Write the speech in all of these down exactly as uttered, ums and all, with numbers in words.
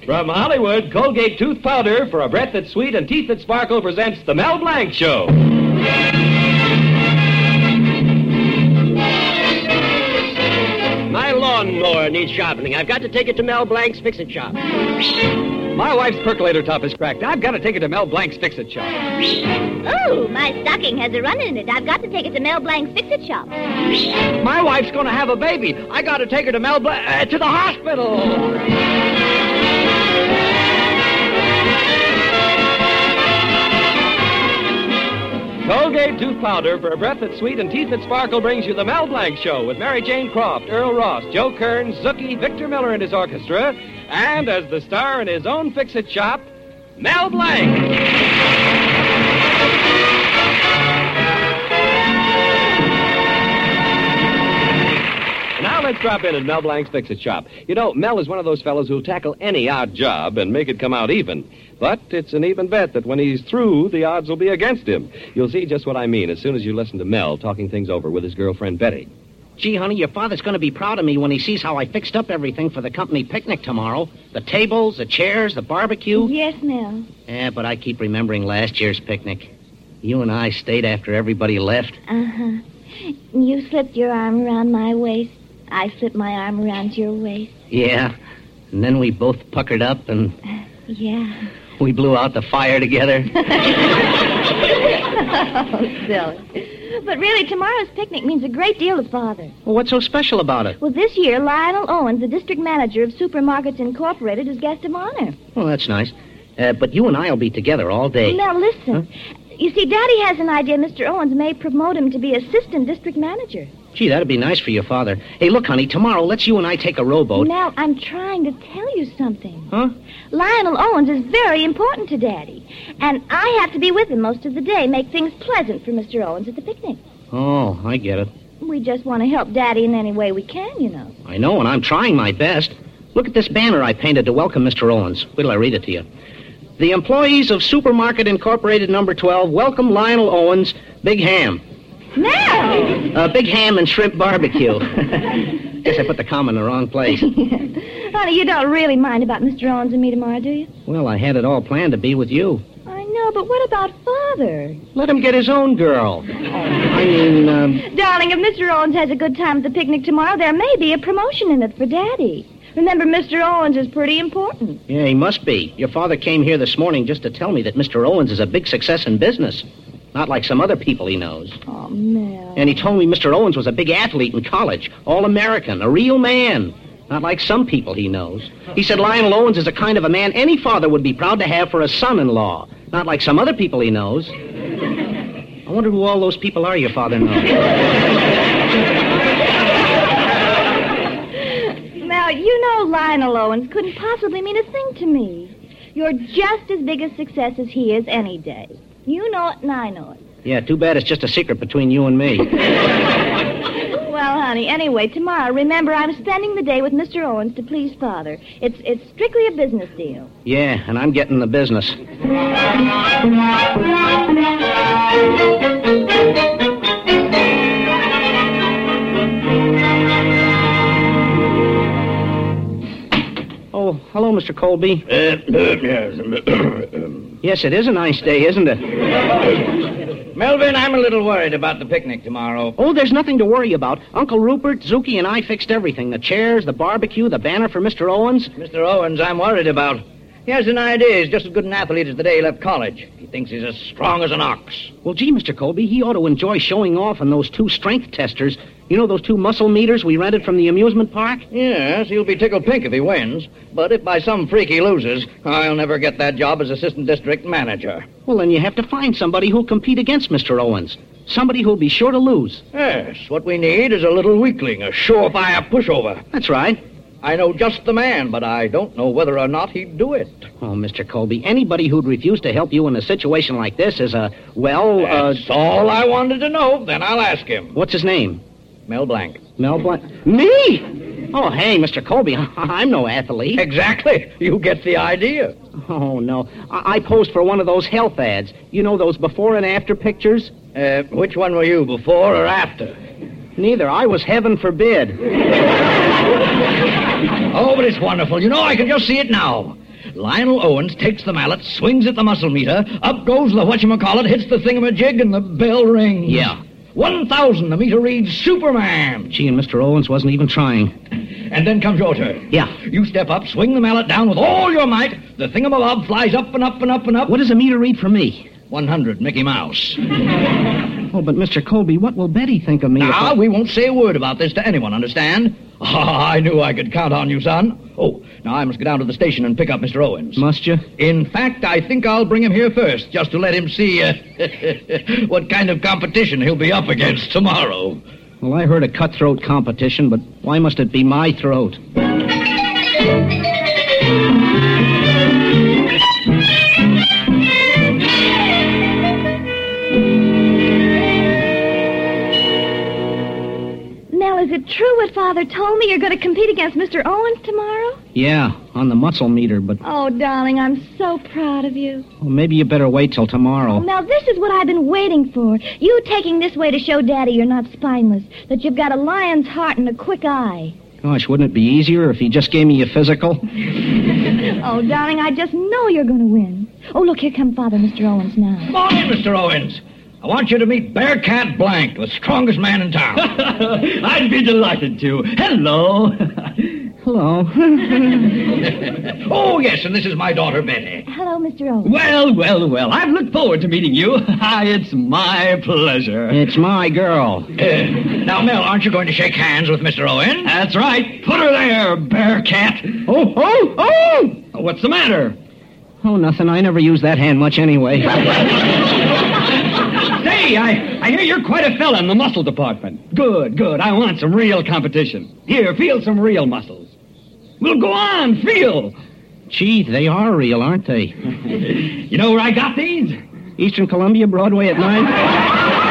From Hollywood, Colgate Tooth Powder for a breath that's sweet and teeth that sparkle presents The Mel Blanc Show. My lawnmower needs sharpening. I've got to take it to Mel Blanc's Fix-It Shop. My wife's percolator top is cracked. I've got to take it to Mel Blanc's Fix-It Shop. Oh, my stocking has a run in it. I've got to take it to Mel Blanc's Fix-It Shop. My wife's going to have a baby. I got to take her to Mel Blanc uh, to the hospital. Colgate Tooth Powder for a breath that's sweet and teeth that sparkle brings you The Mel Blanc Show with Mary Jane Croft, Earl Ross, Joe Kearns, Zookie, Victor Miller and his orchestra, and as the star in his own Fix-It Shop, Mel Blanc. Now let's drop in at Mel Blanc's Fix-It Shop. You know, Mel is one of those fellows who'll tackle any odd job and make it come out even. But it's an even bet that when he's through, the odds will be against him. You'll see just what I mean as soon as you listen to Mel talking things over with his girlfriend, Betty. Gee, honey, your father's going to be proud of me when he sees how I fixed up everything for the company picnic tomorrow. The tables, the chairs, the barbecue. Yes, Mel. Yeah, but I keep remembering last year's picnic. You and I stayed after everybody left. Uh-huh. You slipped your arm around my waist. I slipped my arm around your waist. Yeah. And then we both puckered up and... Uh, yeah. We blew out the fire together. Oh, silly. But really, tomorrow's picnic means a great deal to Father. Well, what's so special about it? Well, this year, Lionel Owens, the district manager of Supermarkets Incorporated, is guest of honor. Well, that's nice. Uh, but you and I will be together all day. Now, listen. Huh? You see, Daddy has an idea Mister Owens may promote him to be assistant district manager. Gee, that'd be nice for your father. Hey, look, honey, tomorrow, let's you and I take a rowboat. Mel, I'm trying to tell you something. Huh? Lionel Owens is very important to Daddy. And I have to be with him most of the day, make things pleasant for Mister Owens at the picnic. Oh, I get it. We just want to help Daddy in any way we can, you know. I know, and I'm trying my best. Look at this banner I painted to welcome Mister Owens. Wait till I read it to you. The employees of Supermarket Incorporated number twelve welcome Lionel Owens, Big Ham. Mel! Uh, big ham and shrimp barbecue. Guess I put the comma in the wrong place. Honey, you don't really mind about Mister Owens and me tomorrow, do you? Well, I had it all planned to be with you. I know, but what about Father? Let him get his own girl. I mean, um... Darling, if Mister Owens has a good time at the picnic tomorrow, there may be a promotion in it for Daddy. Remember, Mister Owens is pretty important. Yeah, he must be. Your father came here this morning just to tell me that Mister Owens is a big success in business. Not like some other people he knows. Oh, Mel. And he told me Mister Owens was a big athlete in college, all-American, a real man. Not like some people he knows. He said Lionel Owens is a kind of a man any father would be proud to have for a son-in-law. Not like some other people he knows. I wonder who all those people are your father knows. Mel, you know Lionel Owens couldn't possibly mean a thing to me. You're just as big a success as he is any day. You know it and I know it. Yeah, too bad it's just a secret between you and me. Well, honey, anyway, tomorrow, remember, I'm spending the day with Mister Owens to please Father. It's it's strictly a business deal. Yeah, and I'm getting the business. Oh, hello, Mister Colby. Uh, yes. Yes, it is a nice day, isn't it? Melvin, I'm a little worried about the picnic tomorrow. Oh, there's nothing to worry about. Uncle Rupert, Zuki, and I fixed everything. The chairs, the barbecue, the banner for Mister Owens. Mister Owens, I'm worried about. He has an idea. He's just as good an athlete as the day he left college. He thinks he's as strong as an ox. Well, gee, Mister Colby, he ought to enjoy showing off on those two strength testers. You know those two muscle meters we rented from the amusement park? Yes, he'll be tickled pink if he wins. But if by some freak he loses, I'll never get that job as assistant district manager. Well, then you have to find somebody who'll compete against Mister Owens. Somebody who'll be sure to lose. Yes, what we need is a little weakling, a surefire pushover. That's right. I know just the man, but I don't know whether or not he'd do it. Oh, Mister Colby, anybody who'd refuse to help you in a situation like this is a, well, uh... That's all I wanted to know. Then I'll ask him. What's his name? Mel Blanc. Mel Blanc? Me? Oh, hey, Mister Colby, I'm no athlete. Exactly. You get the idea. Oh, no. I, I posed for one of those health ads. You know, those before and after pictures? Uh, which one were you, before or after? Neither. I was heaven forbid. Oh, but it's wonderful. You know, I can just see it now. Lionel Owens takes the mallet, swings at the muscle meter, up goes the whatchamacallit, hits the thingamajig, and the bell rings. Yeah. one thousand, the meter reads Superman. Gee, and Mister Owens wasn't even trying. And then comes your turn. Yeah. You step up, swing the mallet down with all your might. The thingamabob flies up and up and up and up. What does the meter read for me? one hundred, Mickey Mouse. Oh, but Mister Colby, what will Betty think of me? Now, if I... we won't say a word about this to anyone, understand? Ah, I knew I could count on you, son. Oh, now I must go down to the station and pick up Mister Owens. Must you? In fact, I think I'll bring him here first, just to let him see uh, what kind of competition he'll be up against tomorrow. Well, I heard a cutthroat competition, but why must it be my throat? Is it true what Father told me? You're going to compete against Mister Owens tomorrow? Yeah, on the muscle meter, but... Oh, darling, I'm so proud of you. Well, maybe you better wait till tomorrow. Oh, now, this is what I've been waiting for. You taking this way to show Daddy you're not spineless, that you've got a lion's heart and a quick eye. Gosh, wouldn't it be easier if he just gave me a physical? Oh, darling, I just know you're going to win. Oh, look, here comes Father, Mister Owens, now. Come on in, Mister Owens. I want you to meet Bearcat Blank, the strongest man in town. I'd be delighted to. Hello. Hello. Oh, yes, and this is my daughter, Betty. Hello, Mister Owens. Well, well, well, I've looked forward to meeting you. It's my pleasure. It's my girl. Uh, now, Mel, aren't you going to shake hands with Mister Owens? That's right. Put her there, Bearcat. Oh, oh, oh! What's the matter? Oh, nothing. I never use that hand much anyway. Say, I, I hear you're quite a fella in the muscle department. Good, good. I want some real competition. Here, feel some real muscles. Well, go on, feel. Gee, they are real, aren't they? You know where I got these? Eastern Columbia, Broadway at nine.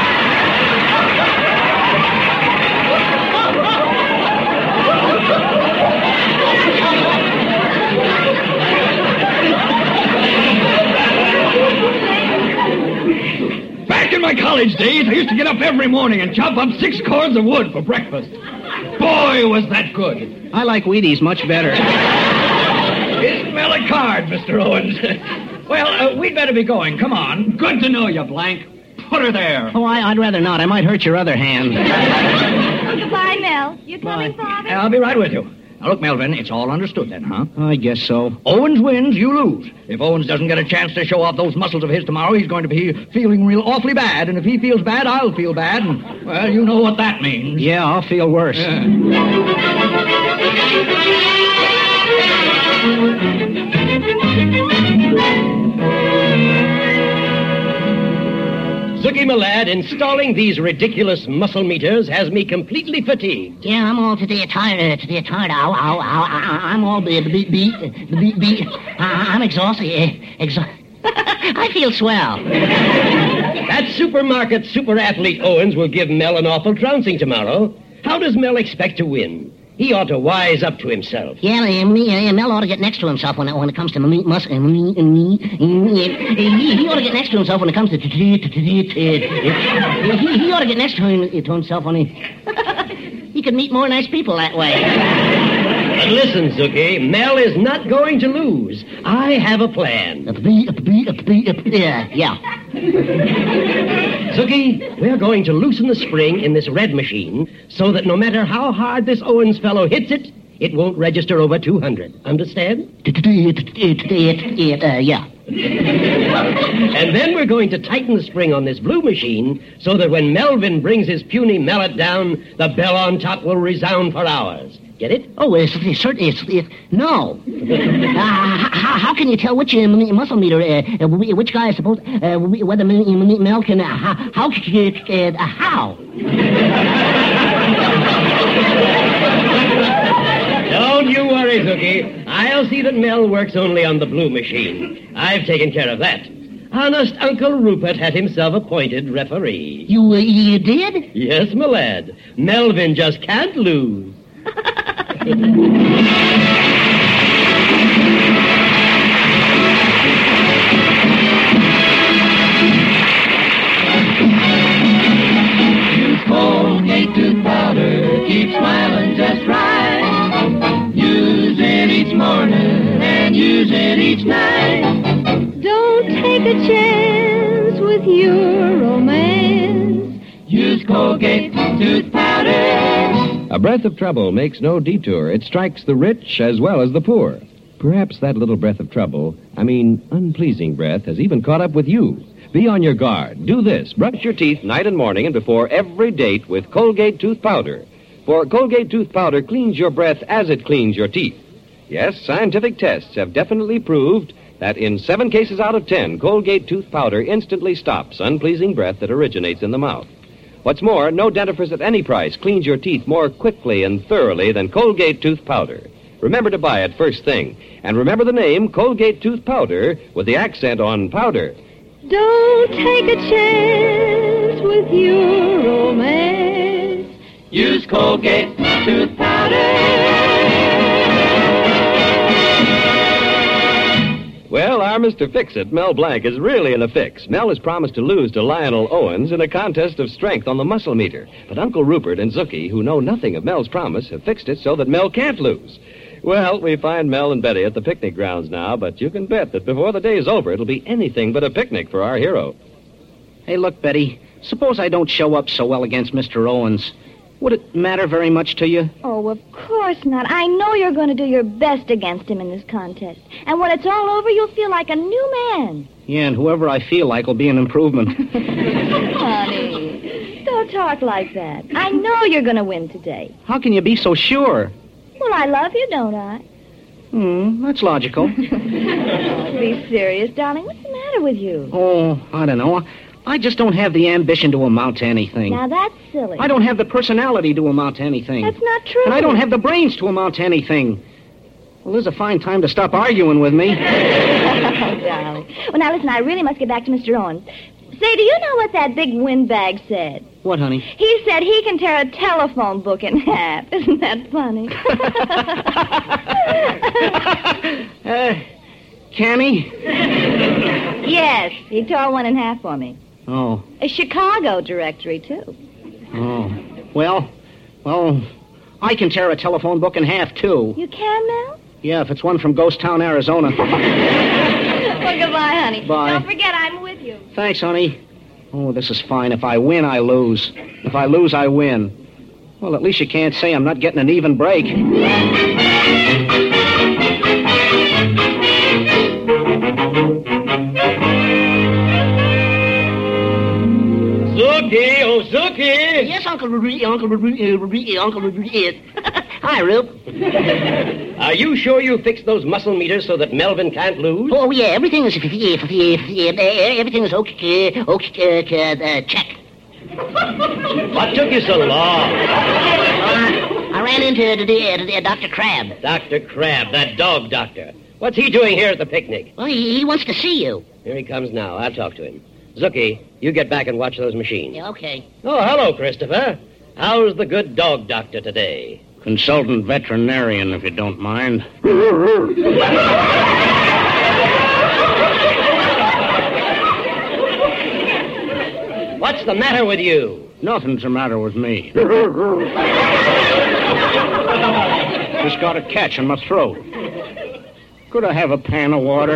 Back in my college days, I used to get up every morning and chop up six cords of wood for breakfast. Boy, was that good. I like Wheaties much better. Smell a card, Mister Owens. Well, uh, we'd better be going. Come on. Good to know you, Blank. Put her there. Oh, I, I'd rather not. I might hurt your other hand. Goodbye, Mel. You coming, Bye. Father? I'll be right with you. Now, look, Melvin, it's all understood then, huh? I guess so. Owens wins, you lose. If Owens doesn't get a chance to show off those muscles of his tomorrow, he's going to be feeling real awfully bad. And if he feels bad, I'll feel bad. And, well, you know what that means. Yeah, I'll feel worse. Yeah. Zookie, my lad, installing these ridiculous muscle meters has me completely fatigued. Yeah, I'm all today tired. Uh, today tired. Ow, ow, ow. I, I'm all beat, beat, beat, beat, beat. I, I'm exhausted. Uh, exha- I feel swell. That supermarket super athlete Owens will give Mel an awful trouncing tomorrow. How does Mel expect to win? He ought to wise up to himself. Yeah, uh, me, uh, Mel ought to get next to himself when it, when it comes to me, mus- uh, me, me, uh, he, he ought to get next to himself when it comes to... He, he ought to get next to, him, to himself when he... He could meet more nice people that way. But listen, Zookie, Mel is not going to lose. I have a plan. Yeah, yeah. Zookie, we're going to loosen the spring in this red machine so that no matter how hard this Owens fellow hits it, it won't register over two hundred. Understand? Yeah. And then we're going to tighten the spring on this blue machine so that when Melvin brings his puny mallet down, the bell on top will resound for hours. Get it? Oh, it's, it's certainly... It's, it's, no. Uh, how, how can you tell which uh, muscle meter, uh, which guy is supposed... Uh, whether Mel can... Uh, how... How? Uh, how? Don't you worry, Zookie. I'll see that Mel works only on the blue machine. I've taken care of that. Honest Uncle Rupert had himself appointed referee. You, uh, you did? Yes, my lad. Melvin just can't lose. Use Colgate tooth powder, keep smiling just right. Use it each morning and use use it each night. Don't take a chance with your romance. Use Colgate tooth powder. A breath of trouble makes no detour. It strikes the rich as well as the poor. Perhaps that little breath of trouble, I mean unpleasing breath, has even caught up with you. Be on your guard. Do this. Brush your teeth night and morning and before every date with Colgate tooth powder. For Colgate tooth powder cleans your breath as it cleans your teeth. Yes, scientific tests have definitely proved that in seven cases out of ten, Colgate tooth powder instantly stops unpleasing breath that originates in the mouth. What's more, no dentifrice at any price cleans your teeth more quickly and thoroughly than Colgate tooth powder. Remember to buy it first thing. And remember the name Colgate tooth powder with the accent on powder. Don't take a chance with your romance. Use Colgate tooth powder. Well, our Mister Fix-It, Mel Blanc, is really in a fix. Mel has promised to lose to Lionel Owens in a contest of strength on the muscle meter. But Uncle Rupert and Zookie, who know nothing of Mel's promise, have fixed it so that Mel can't lose. Well, we find Mel and Betty at the picnic grounds now, but you can bet that before the day's over, it'll be anything but a picnic for our hero. Hey, look, Betty, suppose I don't show up so well against Mister Owens. Would it matter very much to you? Oh, of course not. I know you're going to do your best against him in this contest. And when it's all over, you'll feel like a new man. Yeah, and whoever I feel like will be an improvement. Honey, don't talk like that. I know you're going to win today. How can you be so sure? Well, I love you, don't I? Hmm, that's logical. Oh, be serious, darling. What's the matter with you? Oh, I don't know. I just don't have the ambition to amount to anything. Now, that's silly. I don't have the personality to amount to anything. That's not true. And I don't have the brains to amount to anything. Well, this is a fine time to stop arguing with me. Oh, darling. Well, now, listen, I really must get back to Mister Owens. Say, do you know what that big windbag said? What, honey? He said he can tear a telephone book in half. Isn't that funny? uh, can he? Yes, he tore one in half for me. Oh. A Chicago directory, too. Oh. Well, well, I can tear a telephone book in half, too. You can, Mel? Yeah, if it's one from Ghost Town, Arizona. Well, goodbye, honey. Bye. Don't forget, I'm with you. Thanks, honey. Oh, this is fine. If I win, I lose. If I lose, I win. Well, at least you can't say I'm not getting an even break. Zookie, oh, Zookie! Yes, Uncle Ruby, Uncle Ruby, uh, Ruby, Uncle Ruby, yes. Hi, Rube. Are you sure you fixed those muscle meters so that Melvin can't lose? Oh, yeah, everything is, everything is okay, okay, uh, check. What took you so long? Uh, I ran into the, the, the, Doctor Crab. Doctor Crab, that dog doctor. What's he doing here at the picnic? Well, he, he wants to see you. Here he comes now. I'll talk to him. Zookie, you get back and watch those machines. Yeah, okay. Oh, hello, Christopher. How's the good dog doctor today? Consultant veterinarian, if you don't mind. What's the matter with you? Nothing's the matter with me. Just got a catch in my throat. Could I have a pan of water?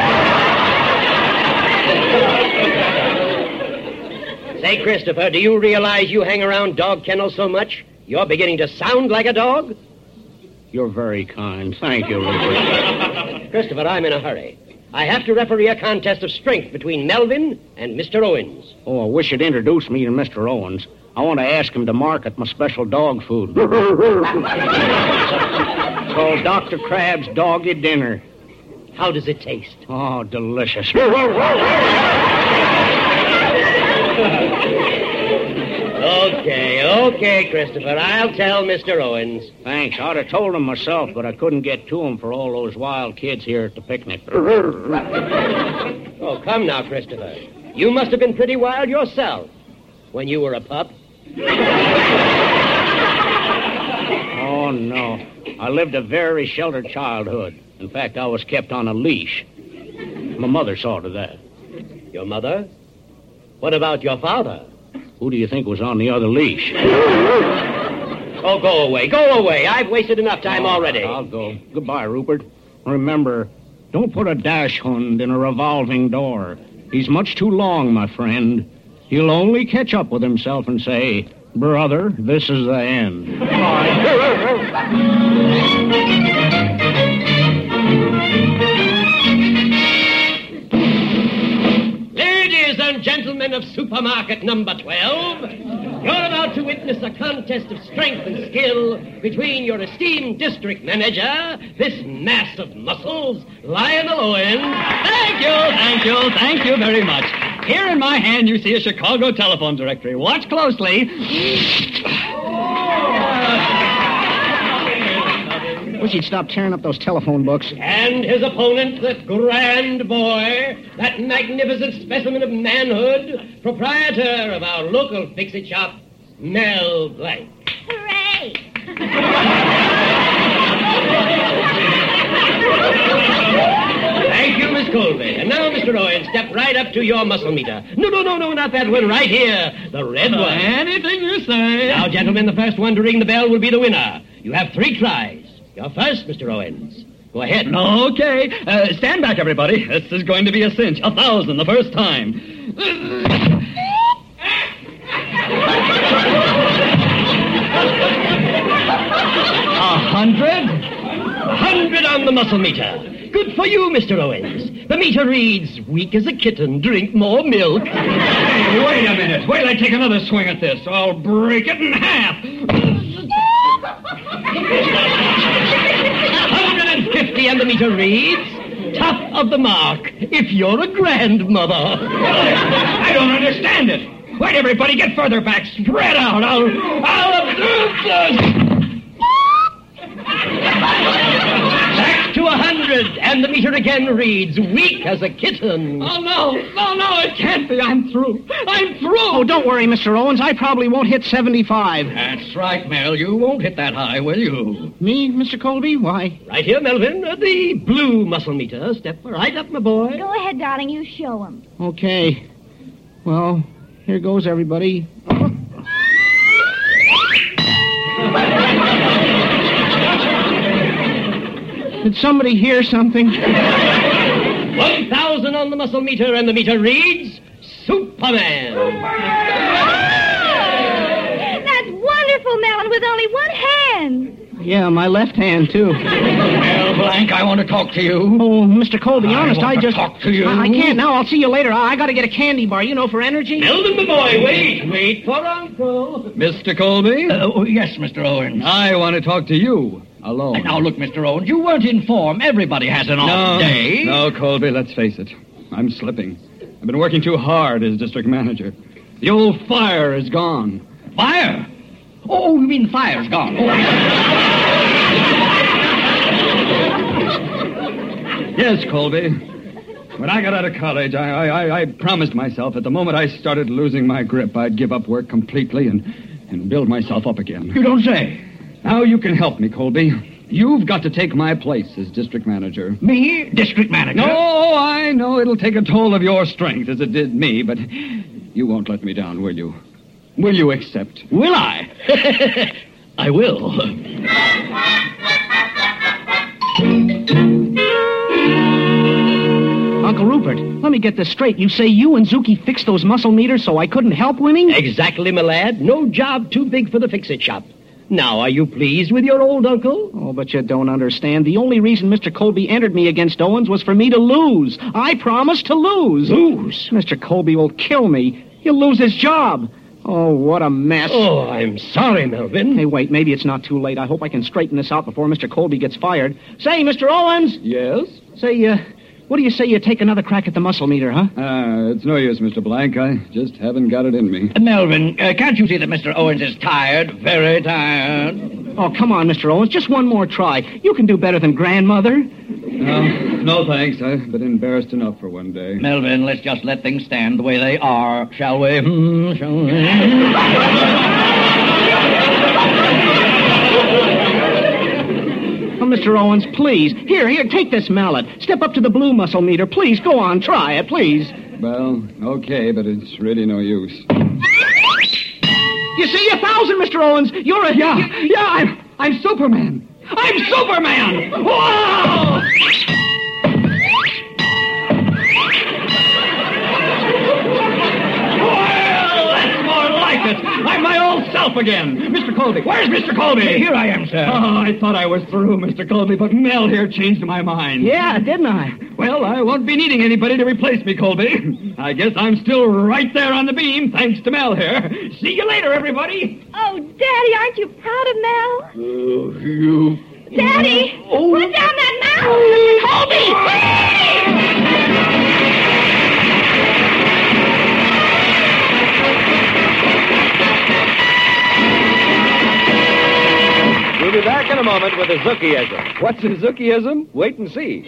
Say, Christopher, do you realize you hang around dog kennels so much, you're beginning to sound like a dog? You're very kind. Thank you, Rupert. Christopher, I'm in a hurry. I have to referee a contest of strength between Melvin and Mister Owens. Oh, I wish you'd introduce me to Mister Owens. I want to ask him to market my special dog food. It's called Doctor Crab's Doggy Dinner. How does it taste? Oh, delicious. Okay, okay, Christopher. I'll tell Mister Owens. Thanks. I'd have told him myself, but I couldn't get to him for all those wild kids here at the picnic. Oh, come now, Christopher. You must have been pretty wild yourself when you were a pup. Oh, no. I lived a very sheltered childhood. In fact, I was kept on a leash. My mother saw to that. Your mother? What about your father? Who do you think was on the other leash? Oh, go away. Go away. I've wasted enough time oh, already. I'll go. Goodbye, Rupert. Remember, Don't put a dash hund in a revolving door. He's much too long, my friend. He'll only catch up with himself and say, brother, this is the end. Ladies and gentlemen of supermarket number twelve, you're about to witness a contest of strength and skill between your esteemed district manager, this mass of muscles, Lionel Owens. Thank you, thank you, thank you very much. Here in my hand you see a Chicago telephone directory. Watch closely. Wish he'd stop tearing up those telephone books. And his opponent, that grand boy, that magnificent specimen of manhood, proprietor of our local fix-it shop, Mel Blanc. Hooray! Thank you, Miss Colby. And now, Mister Owens, step right up to your muscle meter. No, no, no, no, not that one. Right here. The red one. Anything you say. Now, gentlemen, the first one to ring the bell will be the winner. You have three tries. You're first, Mister Owens. Go ahead. Okay. Uh, stand back, everybody. This is going to be a cinch. A thousand the first time. A hundred? A hundred on the muscle meter. Good for you, Mister Owens. The meter reads, weak as a kitten, drink more milk. Hey, wait a minute. Wait till I take another swing at this. I'll break it in half. one hundred fifty and the meter reads, top of the mark, if you're a grandmother. I don't understand it. Why'd everybody get further back? Spread out. I'll... I'll... Back to a hundred, and the meter again reads, weak as a kitten. Oh, no. No, no, it can't be. I'm through. I'm through. Oh, don't worry, Mister Owens. I probably won't hit seventy-five. That's right, Mel. You won't hit that high, will you? Me, Mister Colby? Why? Right here, Melvin, uh, the blue muscle meter. Step right up, my boy. Go ahead, darling. You show him. Okay. Well, here goes, everybody. Did somebody hear something? one thousand on the muscle meter, and the meter reads, Superman. That's wonderful, Melon, with only one hand. Yeah, my left hand, too. Mel Blanc, I want to talk to you. Oh, Mister Colby, I honest, want I to just... talk to you. I, I can't now. I'll see you later. I, I got to get a candy bar, you know, for energy. Melvin, my boy, wait. Wait for Uncle. Mister Colby? Uh, oh, yes, Mister Owens. I want to talk to you. Alone. Now, look, Mister Owens, you weren't informed. Everybody has an off No, day. no, Colby, let's face it. I'm slipping. I've been working too hard as district manager. The old fire is gone. Fire? Oh, you mean fire's gone. Oh, Yes, Colby. When I got out of college, I, I, I promised myself that the moment I started losing my grip, I'd give up work completely and, and build myself up again. you don't say. Now you can help me, Colby. You've got to take my place as district manager. Me, district manager? No, I know it'll take a toll of your strength as it did me, but you won't let me down, will you? Will you accept? Will I? I will. Uncle Rupert, let me get this straight. You say you and Zuki fixed those muscle meters so I couldn't help winning? Exactly, my lad. No job too big for the fix-it shop. Now, are you pleased with your old uncle? Oh, but you don't understand. The only reason Mister Colby entered me against Owens was for me to lose. I promised to lose. Lose? Mister Colby will kill me. He'll lose his job. Oh, what a mess. Oh, I'm sorry, Melvin. Hey, wait, maybe it's not too late. I hope I can straighten this out before Mister Colby gets fired. Say, Mister Owens. Yes? Say, uh, what do you say you take another crack at the muscle meter, huh? Uh, it's no use, Mister Blank. I just haven't got it in me. Uh, Melvin, uh, can't you see that Mister Owens is tired? Very tired. Oh, come on, Mister Owens. Just one more try. You can do better than grandmother. No, no thanks. I've been embarrassed enough for one day. Melvin, let's just let things stand the way they are, shall we? Hmm, shall we? Oh, Mister Owens, please. Here, here, take this mallet. Step up to the blue muscle meter. Please, go on, try it, please. Well, okay, but it's really no use. You see, a thousand, Mister Owens. You're a... Yeah, yeah, I'm, I'm Superman. I'm Superman! Whoa! up again. Mister Colby, where's Mister Colby? Here I am, sir. Oh, I thought I was through, Mister Colby, but Mel here changed my mind. Yeah, didn't I? Well, I won't be needing anybody to replace me, Colby. I guess I'm still right there on the beam, thanks to Mel here. See you later, everybody. Oh, Daddy, aren't you proud of Mel? Oh, you... Daddy, Oh. put down that mouse! Colby! We'll be back in a moment with a Zookieism. What's a Zookieism? Wait and see.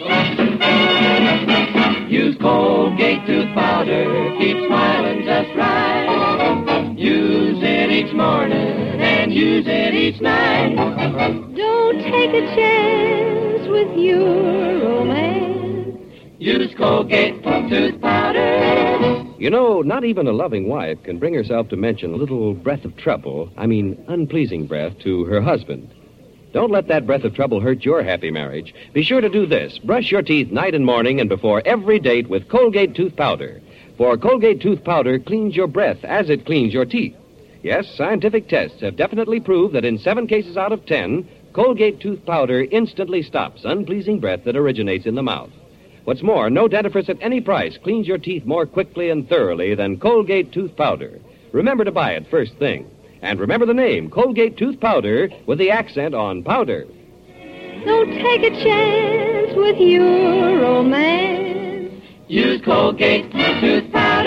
Use Colgate tooth powder, keep smiling just right. Use it each morning and use it each night. Don't take a chance with your romance. Use Colgate tooth powder. You know, not even a loving wife can bring herself to mention a little breath of trouble, I mean, unpleasing breath, to her husband. Don't let that breath of trouble hurt your happy marriage. Be sure to do this. Brush your teeth night and morning and before every date with Colgate tooth powder. For Colgate tooth powder cleans your breath as it cleans your teeth. Yes, scientific tests have definitely proved that in seven cases out of ten, Colgate tooth powder instantly stops unpleasing breath that originates in the mouth. What's more, no dentifrice at any price cleans your teeth more quickly and thoroughly than Colgate tooth powder. Remember to buy it first thing. And remember the name, Colgate tooth powder, with the accent on powder. Don't take a chance with your romance. Use Colgate tooth powder.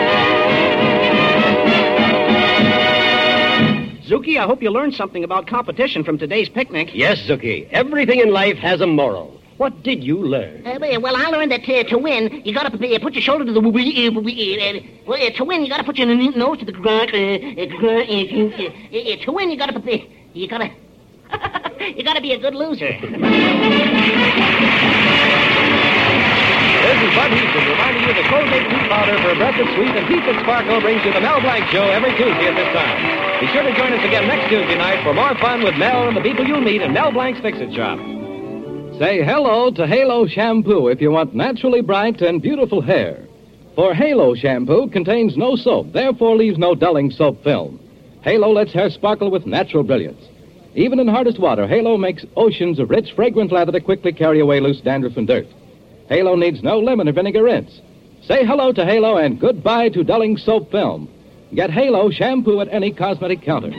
Zuki, I hope you learned something about competition from today's picnic. Yes, Zuki. Everything in life has a moral. What did you learn? Uh, well, I learned that uh, to win, you gotta uh, put your shoulder to the... Uh, uh, well, uh, to win, you gotta put your nose to the ground. Uh, uh, uh, uh, uh, to win, you gotta... Uh, you gotta... you gotta be a good loser. This is Bud Houston reminding you that Colgate tooth powder for a breath that's sweet and teeth that sparkle brings you the Mel Blanc Show every Tuesday at this time. Be sure to join us again next Tuesday night for more fun with Mel and the people you'll meet in Mel Blanc's Fix-It Shop. Say hello to Halo Shampoo if you want naturally bright and beautiful hair. For Halo Shampoo contains no soap, therefore leaves no dulling soap film. Halo lets hair sparkle with natural brilliance. Even in hardest water, Halo makes oceans of rich, fragrant lather to quickly carry away loose dandruff and dirt. Halo needs no lemon or vinegar rinse. Say hello to Halo and goodbye to dulling soap film. Get Halo Shampoo at any cosmetic counter.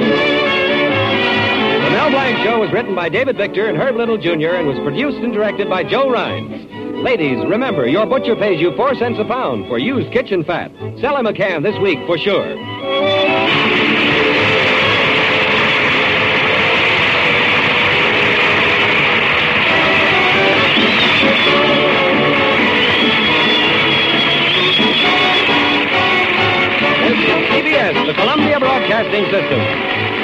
The Mel Blanc Show was written by David Victor and Herb Little Junior and was produced and directed by Joe Rhines. Ladies, remember, your butcher pays you four cents a pound for used kitchen fat. Sell him a can this week for sure. This is C B S, the Columbia Broadcasting System.